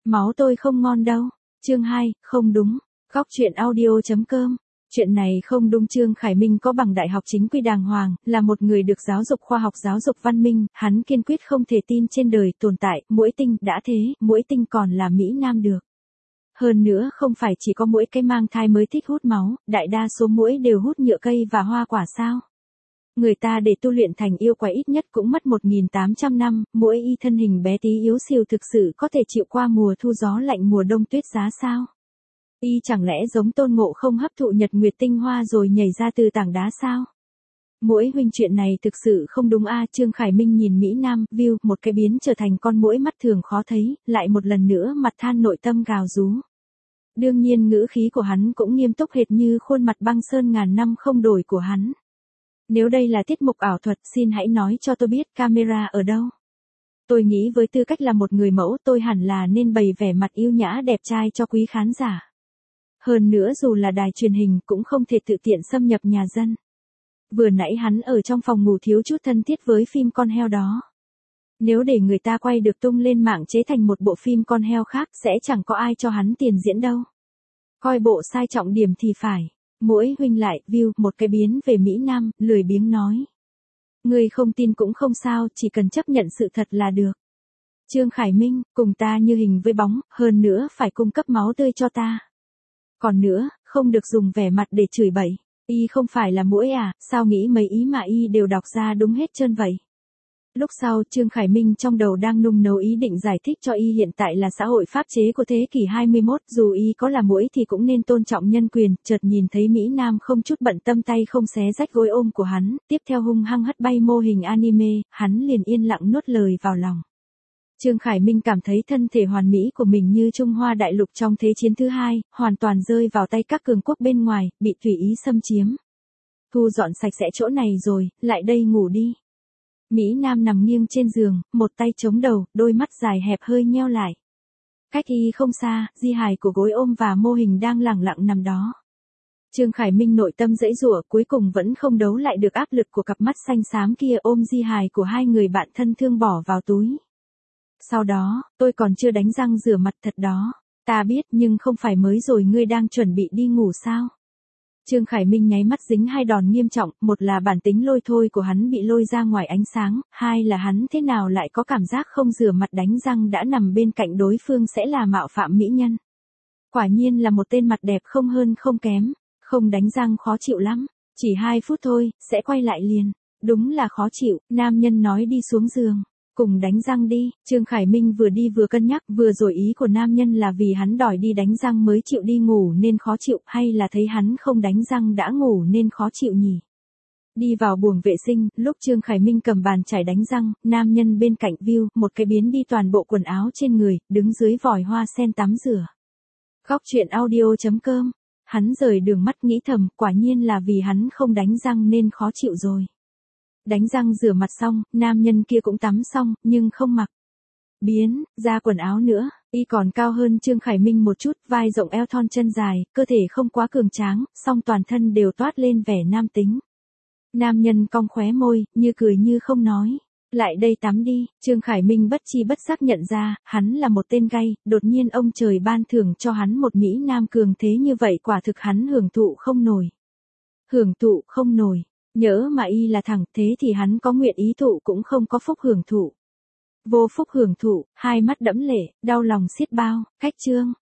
Máu tôi không ngon đâu. Chương 2, không đúng. Góc truyện audio.com. Chuyện này không đúng. Trương Khải Minh có bằng đại học chính quy đàng hoàng, là một người được giáo dục khoa học giáo dục văn minh, hắn kiên quyết không thể tin trên đời tồn tại muỗi tinh, đã thế, muỗi tinh còn là Mỹ Nam được. Hơn nữa không phải chỉ có muỗi cái mang thai mới thích hút máu, đại đa số muỗi đều hút nhựa cây và hoa quả sao. Người ta để tu luyện thành yêu quái ít nhất cũng mất 1.800 năm, muỗi y thân hình bé tí yếu xìu thực sự có thể chịu qua mùa thu gió lạnh mùa đông tuyết giá sao? Y chẳng lẽ giống Tôn Ngộ không hấp thụ nhật nguyệt tinh hoa rồi nhảy ra từ tảng đá sao? Muỗi huynh, chuyện này thực sự không đúng a. Trương Khải Minh nhìn Mỹ Nam, view, một cái biến trở thành con muỗi mắt thường khó thấy, lại một lần nữa mặt than nội tâm gào rú. Đương nhiên ngữ khí của hắn cũng nghiêm túc hệt như khuôn mặt băng sơn ngàn năm không đổi của hắn. Nếu đây là tiết mục ảo thuật, xin hãy nói cho tôi biết camera ở đâu. Tôi nghĩ với tư cách là một người mẫu, tôi hẳn là nên bày vẻ mặt yêu nhã đẹp trai cho quý khán giả. Hơn nữa dù là đài truyền hình cũng không thể tự tiện xâm nhập nhà dân. Vừa nãy hắn ở trong phòng ngủ thiếu chút thân thiết với phim con heo đó. Nếu để người ta quay được tung lên mạng chế thành một bộ phim con heo khác sẽ chẳng có ai cho hắn tiền diễn đâu. Coi bộ sai trọng điểm thì phải. Muỗi huynh lại, view, một cái biến về Mỹ Nam, lười biếng nói. Người không tin cũng không sao, chỉ cần chấp nhận sự thật là được. Trương Khải Minh, cùng ta như hình với bóng, hơn nữa phải cung cấp máu tươi cho ta. Còn nữa, không được dùng vẻ mặt để chửi bậy. Y không phải là muỗi à, sao nghĩ mấy ý mà y đều đọc ra đúng hết trơn vậy. Lúc sau, Trương Khải Minh trong đầu đang nung nấu ý định giải thích cho y hiện tại là xã hội pháp chế của thế kỷ 21, dù y có là muỗi thì cũng nên tôn trọng nhân quyền, chợt nhìn thấy Mỹ Nam không chút bận tâm tay không xé rách gối ôm của hắn, tiếp theo hung hăng hất bay mô hình anime, hắn liền yên lặng nuốt lời vào lòng. Trương Khải Minh cảm thấy thân thể hoàn mỹ của mình như Trung Hoa đại lục trong Thế chiến thứ hai, hoàn toàn rơi vào tay các cường quốc bên ngoài, bị tùy ý xâm chiếm. Thu dọn sạch sẽ chỗ này rồi, lại đây ngủ đi. Mỹ Nam nằm nghiêng trên giường, một tay chống đầu, đôi mắt dài hẹp hơi nheo lại. Cách y không xa, di hài của gối ôm và mô hình đang lẳng lặng nằm đó. Trương Khải Minh nội tâm giãy giụa, cuối cùng vẫn không đấu lại được áp lực của cặp mắt xanh xám kia, ôm di hài của hai người bạn thân thương bỏ vào túi. Sau đó, tôi còn chưa đánh răng rửa mặt thật đó. Ta biết, nhưng không phải mới rồi ngươi đang chuẩn bị đi ngủ sao? Trương Khải Minh nháy mắt dính hai đòn nghiêm trọng, một là bản tính lôi thôi của hắn bị lôi ra ngoài ánh sáng, hai là hắn thế nào lại có cảm giác không rửa mặt đánh răng đã nằm bên cạnh đối phương sẽ là mạo phạm mỹ nhân. Quả nhiên là một tên mặt đẹp không hơn không kém, không đánh răng khó chịu lắm, chỉ 2 phút thôi, sẽ quay lại liền. Đúng là khó chịu, nam nhân nói đi xuống giường. Cùng đánh răng đi. Trương Khải Minh vừa đi vừa cân nhắc, vừa rồi ý của nam nhân là vì hắn đòi đi đánh răng mới chịu đi ngủ nên khó chịu, hay là thấy hắn không đánh răng đã ngủ nên khó chịu nhỉ? Đi vào buồng vệ sinh, lúc Trương Khải Minh cầm bàn chải đánh răng, nam nhân bên cạnh view, một cái biến đi toàn bộ quần áo trên người, đứng dưới vòi hoa sen tắm rửa. Góc truyện audio.com. Hắn rời đường mắt nghĩ thầm, quả nhiên là vì hắn không đánh răng nên khó chịu rồi. Đánh răng rửa mặt xong, nam nhân kia cũng tắm xong, nhưng không mặc biến ra quần áo nữa. Y còn cao hơn Trương Khải Minh một chút, vai rộng eo thon chân dài, cơ thể không quá cường tráng, song toàn thân đều toát lên vẻ nam tính. Nam nhân cong khóe môi, như cười như không nói. Lại đây tắm đi. Trương Khải Minh bất chi bất giác nhận ra, hắn là một tên gay, đột nhiên ông trời ban thưởng cho hắn một Mỹ Nam cường thế như vậy, quả thực hắn hưởng thụ không nổi. Hưởng thụ không nổi. Nhỡ mà y là thẳng, thế thì hắn có nguyện ý thụ cũng không có phúc hưởng thụ. Vô phúc hưởng thụ, hai mắt đẫm lệ, đau lòng xiết bao. Cách chương.